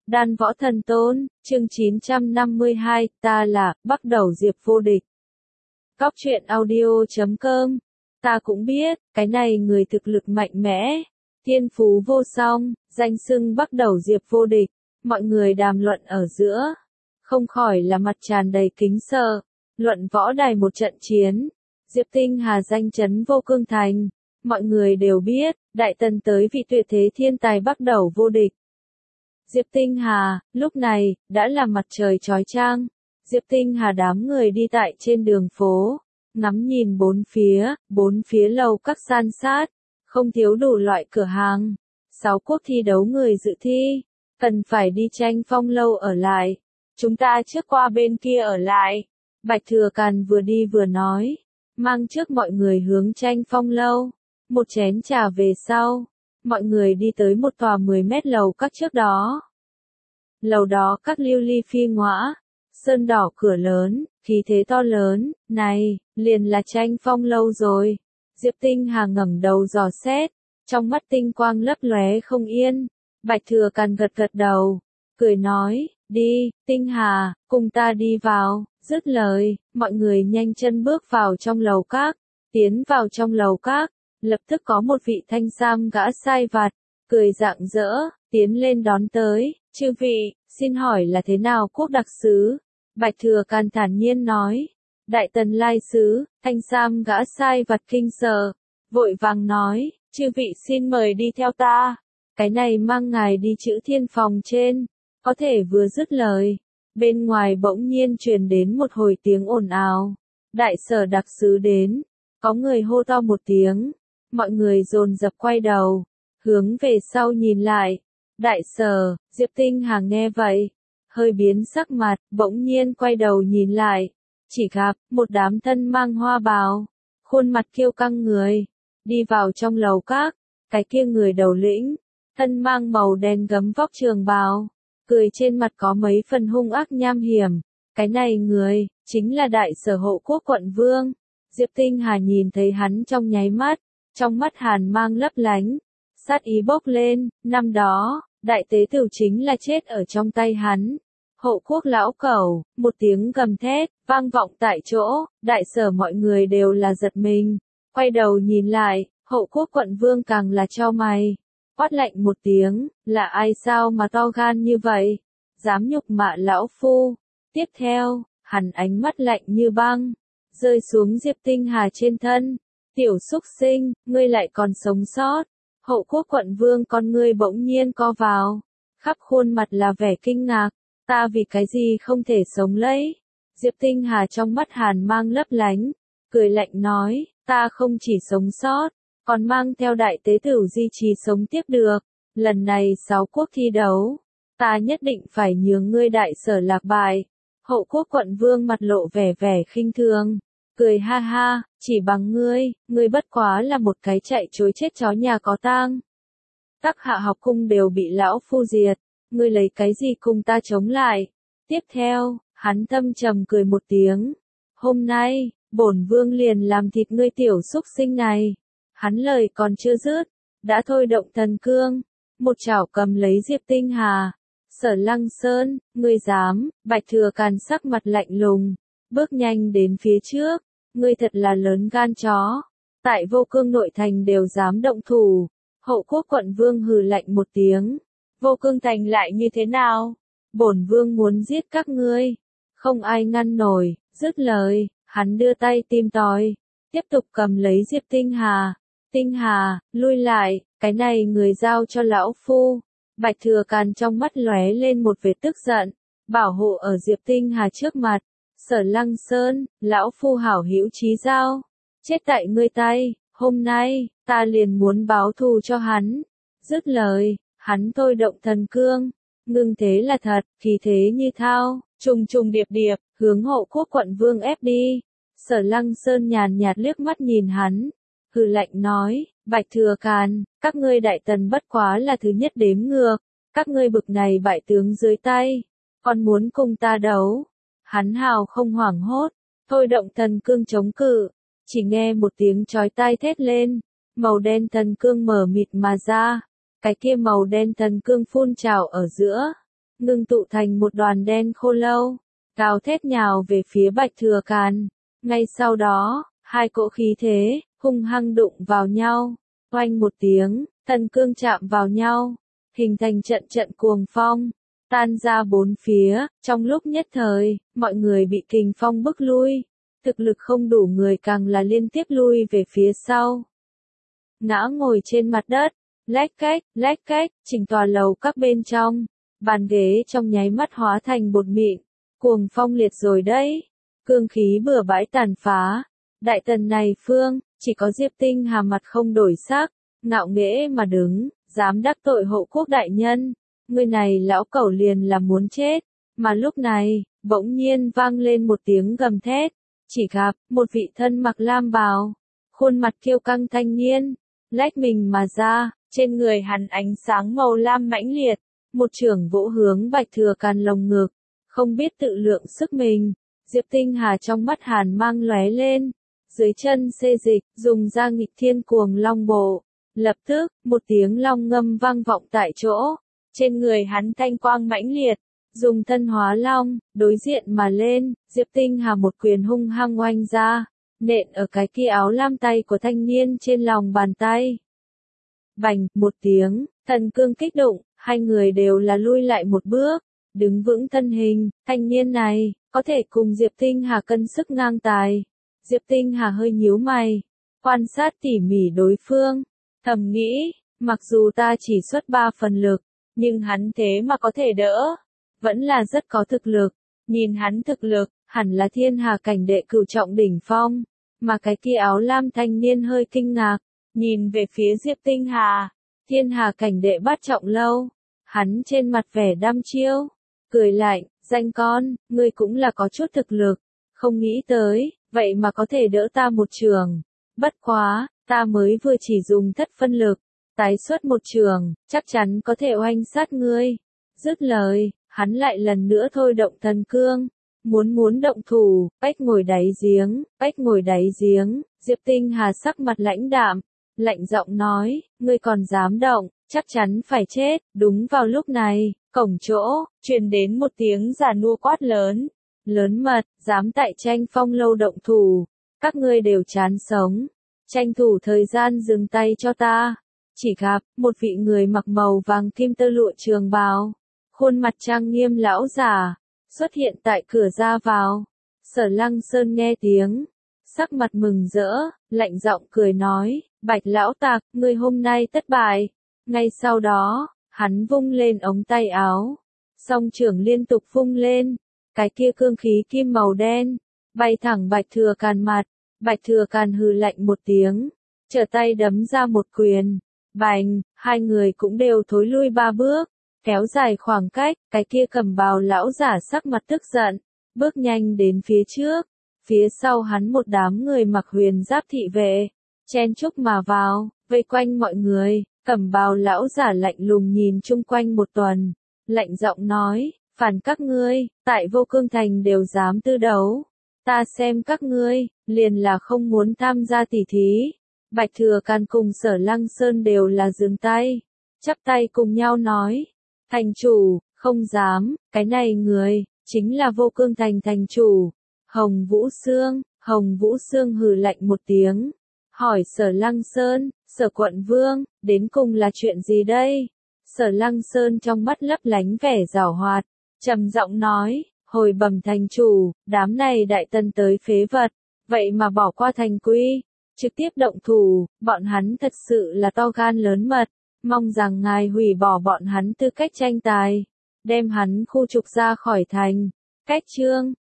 Đan Võ Thần Tôn, chương 952, ta là, bắt đầu Diệp vô địch. Cóc truyện audio.com. Ta cũng biết, cái này người thực lực mạnh mẽ, thiên phú vô song, danh xưng bắt đầu Diệp vô địch, mọi người đàm luận ở giữa, không khỏi là mặt tràn đầy kính sợ. Luận võ đài một trận chiến, Diệp Tinh Hà danh chấn vô cương thành, mọi người đều biết, đại tần tới vị tuyệt thế thiên tài bắt đầu vô địch. Diệp Tinh Hà, lúc này, đã là mặt trời chói chang. Diệp Tinh Hà đám người đi tại trên đường phố, ngắm nhìn bốn phía lầu các san sát, không thiếu đủ loại cửa hàng. 6 quốc thi đấu người dự thi, cần phải đi tranh phong lâu ở lại. Chúng ta trước qua bên kia ở lại. Bạch Thừa Càn vừa đi vừa nói, mang trước mọi người hướng tranh phong lâu. Một chén trà về sau, mọi người đi tới một tòa 10 mét lầu các trước đó. Lầu đó các lưu ly phi ngõa, sơn đỏ cửa lớn, khí thế to lớn, này, liền là tranh phong lâu rồi. Diệp Tinh Hà ngẩng đầu dò xét, trong mắt tinh quang lấp lóe không yên. Bạch Thừa Càn gật gật đầu, cười nói, đi, Tinh Hà, cùng ta đi vào. Dứt lời, mọi người nhanh chân bước vào trong lầu các, tiến vào trong lầu các. Lập tức có một vị thanh sam gã sai vặt, cười rạng rỡ, tiến lên đón tới, chư vị, xin hỏi là thế nào quốc đặc sứ? Bạch Thừa Càn thản nhiên nói, đại tần lai sứ. Thanh sam gã sai vặt kinh sợ, vội vàng nói, chư vị xin mời đi theo ta, cái này mang ngài đi chữ thiên phòng trên. Có thể vừa dứt lời, bên ngoài bỗng nhiên truyền đến một hồi tiếng ồn ào, đại sở đặc sứ đến. Có người hô to một tiếng, mọi người dồn dập quay đầu, hướng về sau nhìn lại. Đại sở. Diệp Tinh Hà nghe vậy, hơi biến sắc mặt, bỗng nhiên quay đầu nhìn lại, chỉ gặp một đám thân mang hoa bào, khuôn mặt kiêu căng người, đi vào trong lầu các. Cái kia người đầu lĩnh, thân mang màu đen gấm vóc trường bào, cười trên mặt có mấy phần hung ác nham hiểm. Cái này người, chính là đại sở hộ quốc quận vương. Diệp Tinh Hà nhìn thấy hắn trong nháy mắt, trong mắt hàn mang lấp lánh, sát ý bốc lên. Năm đó, đại tế tửu chính là chết ở trong tay hắn. Hộ quốc lão cẩu, một tiếng gầm thét, vang vọng tại chỗ, đại sở mọi người đều là giật mình. Quay đầu nhìn lại, hộ quốc quận vương càng là chau mày, quát lạnh một tiếng, là ai sao mà to gan như vậy, dám nhục mạ lão phu. Tiếp theo, hắn ánh mắt lạnh như băng, rơi xuống Diệp Tinh Hà trên thân. Tiểu xúc sinh, ngươi lại còn sống sót. Hộ quốc quận vương con ngươi bỗng nhiên co vào, khắp khuôn mặt là vẻ kinh ngạc. Ta vì cái gì không thể sống lấy? Diệp Tinh Hà trong mắt hàn mang lấp lánh, cười lạnh nói, ta không chỉ sống sót, còn mang theo đại tế tửu di trì sống tiếp được. Lần này 6 quốc thi đấu, ta nhất định phải nhường ngươi đại sở lạc bại. Hộ quốc quận vương mặt lộ vẻ khinh thường, cười ha ha, chỉ bằng ngươi bất quá là một cái chạy chối chết chó nhà có tang. Tắc Hạ học cung đều bị lão phu diệt, ngươi lấy cái gì cùng ta chống lại? Tiếp theo, hắn thâm trầm cười một tiếng, hôm nay, bổn vương liền làm thịt ngươi tiểu xúc sinh này. Hắn lời còn chưa dứt, đã thôi động thần cương, một chảo cầm lấy Diệp Tinh Hà. Sở Lăng Sơn, ngươi dám? Bạch Thừa Càn sắc mặt lạnh lùng, bước nhanh đến phía trước, ngươi thật là lớn gan chó, tại vô cương nội thành đều dám động thủ. Hộ quốc quận vương hừ lạnh một tiếng, vô cương thành lại như thế nào? Bổn vương muốn giết các ngươi, không ai ngăn nổi. Dứt lời, hắn đưa tay tìm tòi, tiếp tục cầm lấy Diệp Tinh Hà. Tinh Hà, lui lại, cái này người giao cho lão phu. Bạch Thừa Càn trong mắt lóe lên một vệt tức giận, bảo hộ ở Diệp Tinh Hà trước mặt. Sở Lăng Sơn, lão phu hảo hữu chí giao, chết tại ngươi tay, hôm nay, ta liền muốn báo thù cho hắn. Dứt lời, hắn thôi động thần cương, ngưng thế là thật, khí thế như thao, trùng trùng điệp điệp, hướng hộ quốc quận vương ép đi. Sở Lăng Sơn nhàn nhạt liếc mắt nhìn hắn, hừ lạnh nói, Bạch Thừa Càn, các ngươi đại tần bất quá là thứ nhất đếm ngược, các ngươi bực này bại tướng dưới tay, còn muốn cùng ta đấu? Hắn hào không hoảng hốt, thôi động thần cương chống cự, chỉ nghe một tiếng chói tai thét lên, màu đen thần cương mở mịt mà ra, cái kia màu đen thần cương phun trào ở giữa, ngưng tụ thành một đoàn đen khô lâu, gào thét nhào về phía Bạch Thừa Càn. Ngay sau đó, hai cỗ khí thế, hung hăng đụng vào nhau, oanh một tiếng, thần cương chạm vào nhau, hình thành trận trận cuồng phong, tan ra bốn phía, trong lúc nhất thời, mọi người bị kình phong bức lui, thực lực không đủ người càng là liên tiếp lui về phía sau. Ngã ngồi trên mặt đất, lách cách, chỉnh tòa lầu các bên trong, bàn ghế trong nháy mắt hóa thành bột mịn, cuồng phong liệt rồi đấy, cương khí bừa bãi tàn phá. Đại tần này phương, chỉ có Diệp Tinh Hà mặt không đổi sắc, ngạo nghễ mà đứng, dám đắc tội hộ quốc đại nhân, người này lão cẩu liền là muốn chết. Mà lúc này, bỗng nhiên vang lên một tiếng gầm thét, chỉ gặp một vị thân mặc lam bào, khuôn mặt kiêu căng thanh niên, lách mình mà ra, trên người hắn ánh sáng màu lam mãnh liệt, một chưởng vỗ hướng Bạch Thừa Càn lồng ngực, không biết tự lượng sức mình. Diệp Tinh Hà trong mắt hàn mang lóe lên, dưới chân xê dịch, dùng ra nghịch thiên cuồng long bộ. Lập tức, một tiếng long ngâm vang vọng tại chỗ, trên người hắn thanh quang mãnh liệt, dùng thân hóa long, đối diện mà lên, Diệp Tinh Hà một quyền hung hăng oanh ra, nện ở cái kia áo lam tay của thanh niên trên lòng bàn tay. Bành, một tiếng, thần cương kích động, hai người đều là lui lại một bước, đứng vững thân hình, thanh niên này, có thể cùng Diệp Tinh Hà cân sức ngang tài. Diệp Tinh Hà hơi nhíu mày, quan sát tỉ mỉ đối phương, thầm nghĩ, mặc dù ta chỉ xuất 3 phần lực, nhưng hắn thế mà có thể đỡ, vẫn là rất có thực lực, nhìn hắn thực lực, hẳn là thiên hà cảnh đệ cửu trọng đỉnh phong, mà cái kia áo lam thanh niên hơi kinh ngạc, nhìn về phía Diệp Tinh Hà, thiên hà cảnh đệ bát trọng lâu, hắn trên mặt vẻ đăm chiêu, cười lạnh, danh con, ngươi cũng là có chút thực lực, không nghĩ tới, vậy mà có thể đỡ ta một trường, bất quá, ta mới vừa chỉ dùng thất phân lực, tái xuất một trường, chắc chắn có thể oanh sát ngươi. Dứt lời, hắn lại lần nữa thôi động thần cương, muốn động thủ, bách ngồi đáy giếng, Diệp Tinh Hà sắc mặt lãnh đạm, lạnh giọng nói, ngươi còn dám động, chắc chắn phải chết. Đúng vào lúc này, cổng chỗ, truyền đến một tiếng già nua quát lớn, lớn mật, dám tại Tranh Phong lâu động thủ, các ngươi đều chán sống, tranh thủ thời gian dừng tay cho ta. Chỉ gặp, một vị người mặc màu vàng kim tơ lụa trường bào, khuôn mặt trang nghiêm lão giả, xuất hiện tại cửa ra vào. Sở Lăng Sơn nghe tiếng, sắc mặt mừng rỡ, lạnh giọng cười nói, Bạch lão tặc, ngươi hôm nay thất bại. Ngay sau đó, hắn vung lên ống tay áo, song trưởng liên tục vung lên, cái kia cương khí kim màu đen, bay thẳng Bạch Thừa Càn mặt. Bạch Thừa Càn hừ lạnh một tiếng, trở tay đấm ra một quyền, bành, hai người cũng đều thối lui 3 bước, kéo dài khoảng cách, cái kia cầm bào lão giả sắc mặt tức giận, bước nhanh đến phía trước, phía sau hắn một đám người mặc huyền giáp thị vệ, chen chúc mà vào, vây quanh mọi người, cầm bào lão giả lạnh lùng nhìn chung quanh một tuần, lạnh giọng nói, phản các ngươi, tại Vô Cương Thành đều dám tư đấu, ta xem các ngươi, liền là không muốn tham gia tỉ thí. Bạch Thừa Càn cùng Sở Lăng Sơn đều là dừng tay, chắp tay cùng nhau nói, thành chủ, không dám, cái này người, chính là Vô Cương Thành thành chủ, Hồng Vũ Sương hừ lạnh một tiếng, hỏi Sở Lăng Sơn, Sở quận vương, đến cùng là chuyện gì đây? Sở Lăng Sơn trong mắt lấp lánh vẻ giảo hoạt, trầm giọng nói, hồi bẩm thành chủ, đám này đại tần tới phế vật, vậy mà bỏ qua thành quy, trực tiếp động thủ, bọn hắn thật sự là to gan lớn mật, mong rằng ngài hủy bỏ bọn hắn tư cách tranh tài, đem hắn khu trục ra khỏi thành. Cách chương